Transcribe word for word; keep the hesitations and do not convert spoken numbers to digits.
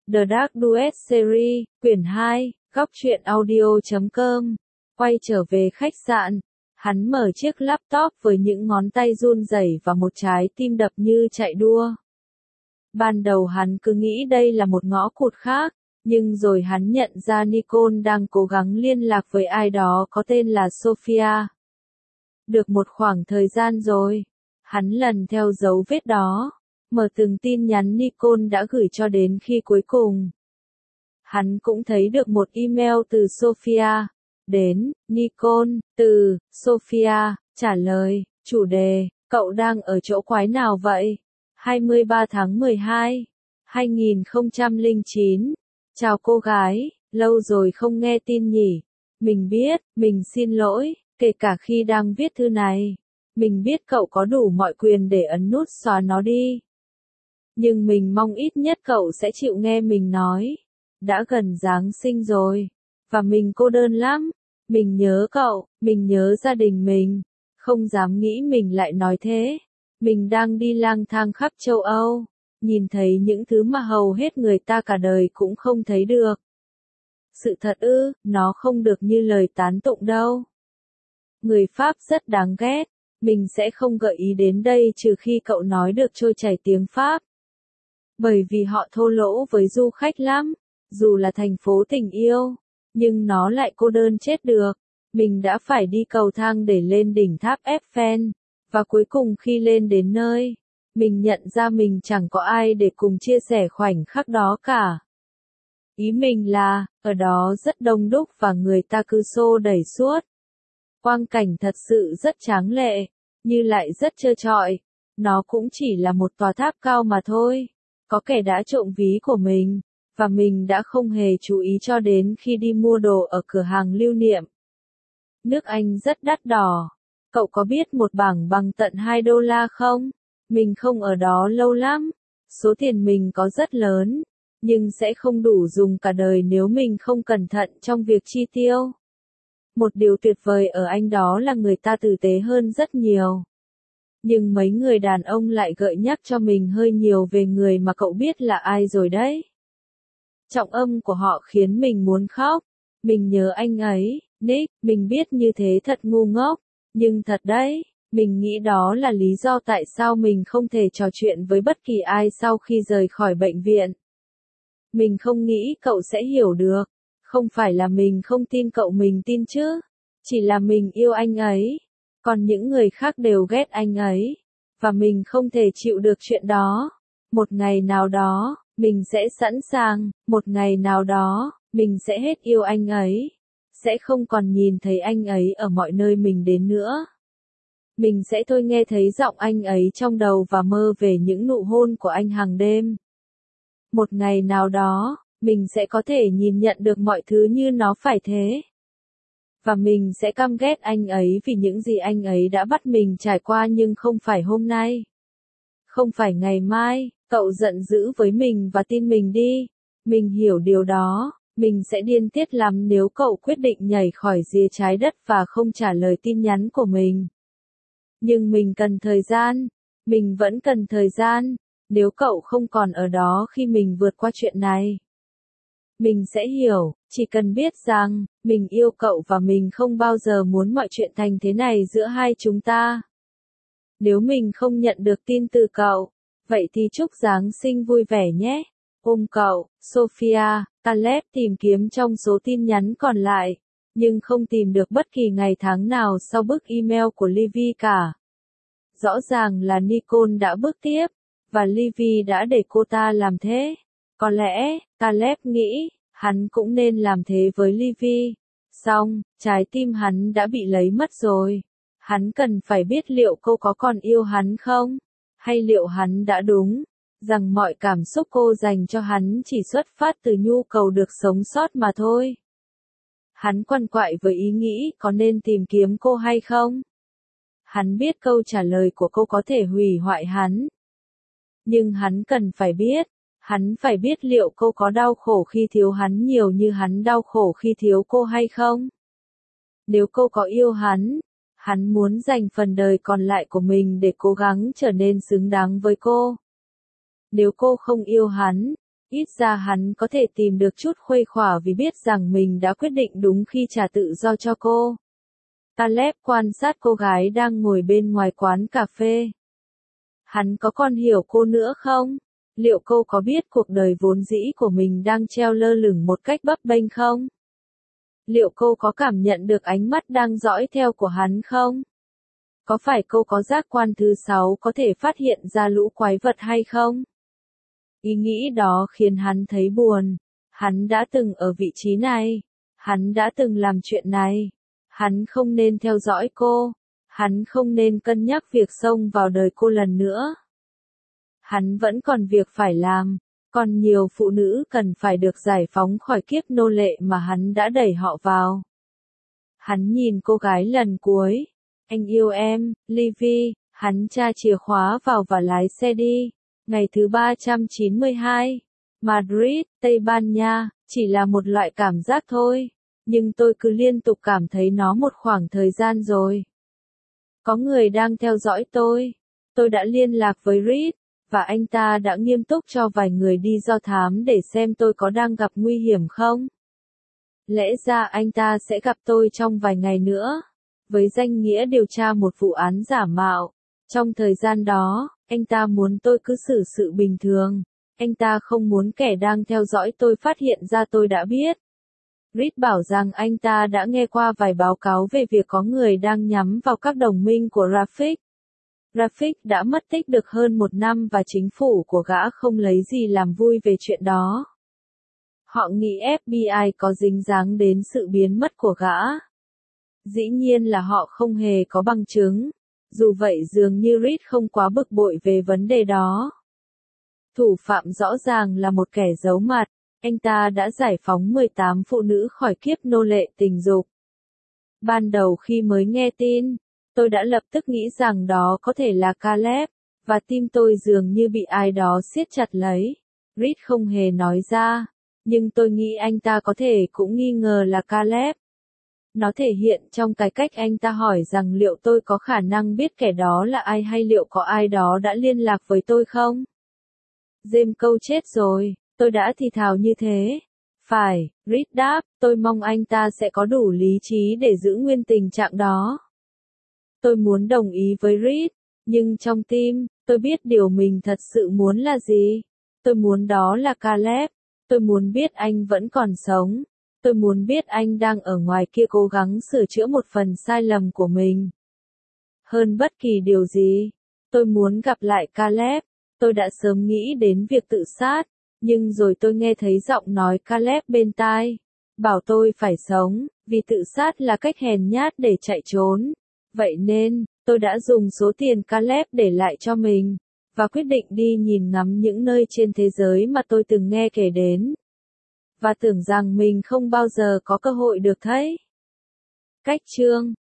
The Dark Duet Series, quyển hai, góc truyện audio chấm com. Quay trở về khách sạn, hắn mở chiếc laptop với những ngón tay run rẩy và một trái tim đập như chạy đua. Ban đầu hắn cứ nghĩ đây là một ngõ cụt khác, nhưng rồi hắn nhận ra Nicole đang cố gắng liên lạc với ai đó có tên là Sophia. Được một khoảng thời gian rồi, hắn lần theo dấu vết đó, mở từng tin nhắn Nicole đã gửi cho đến khi cuối cùng. Hắn cũng thấy được một email từ Sophia, đến, Nicole, từ, Sophia, trả lời, chủ đề, cậu đang ở chỗ quái nào vậy? hai mươi ba tháng mười hai, hai nghìn không trăm lẻ chín. Chào cô gái, lâu rồi không nghe tin nhỉ. Mình biết, mình xin lỗi, kể cả khi đang viết thư này. Mình biết cậu có đủ mọi quyền để ấn nút xóa nó đi. Nhưng mình mong ít nhất cậu sẽ chịu nghe mình nói. Đã gần Giáng sinh rồi, và mình cô đơn lắm. Mình nhớ cậu, mình nhớ gia đình mình. Không dám nghĩ mình lại nói thế. Mình đang đi lang thang khắp châu Âu, nhìn thấy những thứ mà hầu hết người ta cả đời cũng không thấy được. Sự thật ư, nó không được như lời tán tụng đâu. Người Pháp rất đáng ghét, mình sẽ không gợi ý đến đây trừ khi cậu nói được trôi chảy tiếng Pháp. Bởi vì họ thô lỗ với du khách lắm, dù là thành phố tình yêu, nhưng nó lại cô đơn chết được. Mình đã phải đi cầu thang để lên đỉnh tháp Eiffel. Và cuối cùng khi lên đến nơi, mình nhận ra mình chẳng có ai để cùng chia sẻ khoảnh khắc đó cả. Ý mình là, ở đó rất đông đúc và người ta cứ xô đẩy suốt. Quang cảnh thật sự rất tráng lệ, nhưng lại rất trơ trọi. Nó cũng chỉ là một tòa tháp cao mà thôi. Có kẻ đã trộm ví của mình, và mình đã không hề chú ý cho đến khi đi mua đồ ở cửa hàng lưu niệm. Nước Anh rất đắt đỏ. Cậu có biết một bảng bằng tận hai đô la không? Mình không ở đó lâu lắm. Số tiền mình có rất lớn, nhưng sẽ không đủ dùng cả đời nếu mình không cẩn thận trong việc chi tiêu. Một điều tuyệt vời ở Anh đó là người ta tử tế hơn rất nhiều. Nhưng mấy người đàn ông lại gợi nhắc cho mình hơi nhiều về người mà cậu biết là ai rồi đấy. Trọng âm của họ khiến mình muốn khóc. Mình nhớ anh ấy, Nick, mình biết như thế thật ngu ngốc. Nhưng thật đấy, mình nghĩ đó là lý do tại sao mình không thể trò chuyện với bất kỳ ai sau khi rời khỏi bệnh viện. Mình không nghĩ cậu sẽ hiểu được. Không phải là mình không tin cậu, mình tin chứ. Chỉ là mình yêu anh ấy. Còn những người khác đều ghét anh ấy. Và mình không thể chịu được chuyện đó. Một ngày nào đó, mình sẽ sẵn sàng. Một ngày nào đó, mình sẽ hết yêu anh ấy. Sẽ không còn nhìn thấy anh ấy ở mọi nơi mình đến nữa. Mình sẽ thôi nghe thấy giọng anh ấy trong đầu và mơ về những nụ hôn của anh hàng đêm. Một ngày nào đó, mình sẽ có thể nhìn nhận được mọi thứ như nó phải thế. Và mình sẽ căm ghét anh ấy vì những gì anh ấy đã bắt mình trải qua, nhưng không phải hôm nay. Không phải ngày mai, cậu giận dữ với mình và tin mình đi. Mình hiểu điều đó. Mình sẽ điên tiết lắm nếu cậu quyết định nhảy khỏi rìa trái đất và không trả lời tin nhắn của mình. Nhưng mình cần thời gian. Mình vẫn cần thời gian. Nếu cậu không còn ở đó khi mình vượt qua chuyện này, mình sẽ hiểu, chỉ cần biết rằng, mình yêu cậu và mình không bao giờ muốn mọi chuyện thành thế này giữa hai chúng ta. Nếu mình không nhận được tin từ cậu, vậy thì chúc Giáng sinh vui vẻ nhé. Ôm cậu, Sophia. Caleb tìm kiếm trong số tin nhắn còn lại, nhưng không tìm được bất kỳ ngày tháng nào sau bức email của Livy cả. Rõ ràng là Nicole đã bước tiếp, và Livy đã để cô ta làm thế. Có lẽ, Caleb nghĩ, hắn cũng nên làm thế với Livy. Xong, trái tim hắn đã bị lấy mất rồi. Hắn cần phải biết liệu cô có còn yêu hắn không? Hay liệu hắn đã đúng rằng mọi cảm xúc cô dành cho hắn chỉ xuất phát từ nhu cầu được sống sót mà thôi. Hắn quằn quại với ý nghĩ có nên tìm kiếm cô hay không. Hắn biết câu trả lời của cô có thể hủy hoại hắn. Nhưng hắn cần phải biết, hắn phải biết liệu cô có đau khổ khi thiếu hắn nhiều như hắn đau khổ khi thiếu cô hay không. Nếu cô có yêu hắn, hắn muốn dành phần đời còn lại của mình để cố gắng trở nên xứng đáng với cô. Nếu cô không yêu hắn, Ít ra hắn có thể tìm được chút khuây khỏa vì biết rằng mình đã quyết định đúng khi trả tự do cho cô. Caleb quan sát cô gái đang ngồi bên ngoài quán cà phê. Hắn có còn hiểu cô nữa không? Liệu cô có biết cuộc đời vốn dĩ của mình đang treo lơ lửng một cách bấp bênh không? Liệu cô có cảm nhận được ánh mắt đang dõi theo của hắn không? Có phải cô có giác quan thứ sáu có thể phát hiện ra lũ quái vật hay không? Ý nghĩ đó khiến hắn thấy buồn. Hắn đã từng ở vị trí này. Hắn đã từng làm chuyện này. Hắn không nên theo dõi cô. Hắn không nên cân nhắc việc xông vào đời cô lần nữa. Hắn vẫn còn việc phải làm. Còn nhiều phụ nữ cần phải được giải phóng khỏi kiếp nô lệ mà hắn đã đẩy họ vào. Hắn nhìn cô gái lần cuối. Anh yêu em, Livy. Hắn tra chìa khóa vào và lái xe đi. Ngày thứ ba trăm chín mươi hai. Madrid, Tây Ban Nha, chỉ là một loại cảm giác thôi. Nhưng tôi cứ liên tục cảm thấy nó một khoảng thời gian rồi. Có người đang theo dõi tôi. Tôi đã liên lạc với Reed, và anh ta đã nghiêm túc cho vài người đi do thám để xem tôi có đang gặp nguy hiểm không. Lẽ ra anh ta sẽ gặp tôi trong vài ngày nữa, với danh nghĩa điều tra một vụ án giả mạo. Trong thời gian đó, anh ta muốn tôi cứ xử sự bình thường. Anh ta không muốn kẻ đang theo dõi tôi phát hiện ra tôi đã biết. Reed bảo rằng anh ta đã nghe qua vài báo cáo về việc có người đang nhắm vào các đồng minh của Rafik. Rafik đã mất tích được hơn một năm và chính phủ của gã không lấy gì làm vui về chuyện đó. Họ nghĩ ép bê i có dính dáng đến sự biến mất của gã. Dĩ nhiên là họ không hề có bằng chứng. Dù vậy dường như Reed không quá bực bội về vấn đề đó. Thủ phạm rõ ràng là một kẻ giấu mặt. Anh ta đã giải phóng mười tám phụ nữ khỏi kiếp nô lệ tình dục. Ban đầu khi mới nghe tin, tôi đã lập tức nghĩ rằng đó có thể là Caleb, và tim tôi dường như bị ai đó siết chặt lấy. Reed không hề nói ra, nhưng tôi nghĩ anh ta có thể cũng nghi ngờ là Caleb. Nó thể hiện trong cái cách anh ta hỏi rằng liệu tôi có khả năng biết kẻ đó là ai hay liệu có ai đó đã liên lạc với tôi không? James câu chết rồi, tôi đã thì thào như thế. Phải, Reed đáp, tôi mong anh ta sẽ có đủ lý trí để giữ nguyên tình trạng đó. Tôi muốn đồng ý với Reed, nhưng trong tim, tôi biết điều mình thật sự muốn là gì. Tôi muốn đó là Caleb. Tôi muốn biết anh vẫn còn sống. Tôi muốn biết anh đang ở ngoài kia cố gắng sửa chữa một phần sai lầm của mình. Hơn bất kỳ điều gì, tôi muốn gặp lại Caleb. Tôi đã sớm nghĩ đến việc tự sát, nhưng rồi tôi nghe thấy giọng nói Caleb bên tai. Bảo tôi phải sống, vì tự sát là cách hèn nhát để chạy trốn. Vậy nên, tôi đã dùng số tiền Caleb để lại cho mình, và quyết định đi nhìn ngắm những nơi trên thế giới mà tôi từng nghe kể đến. Và tưởng rằng mình không bao giờ có cơ hội được thấy. Cách chương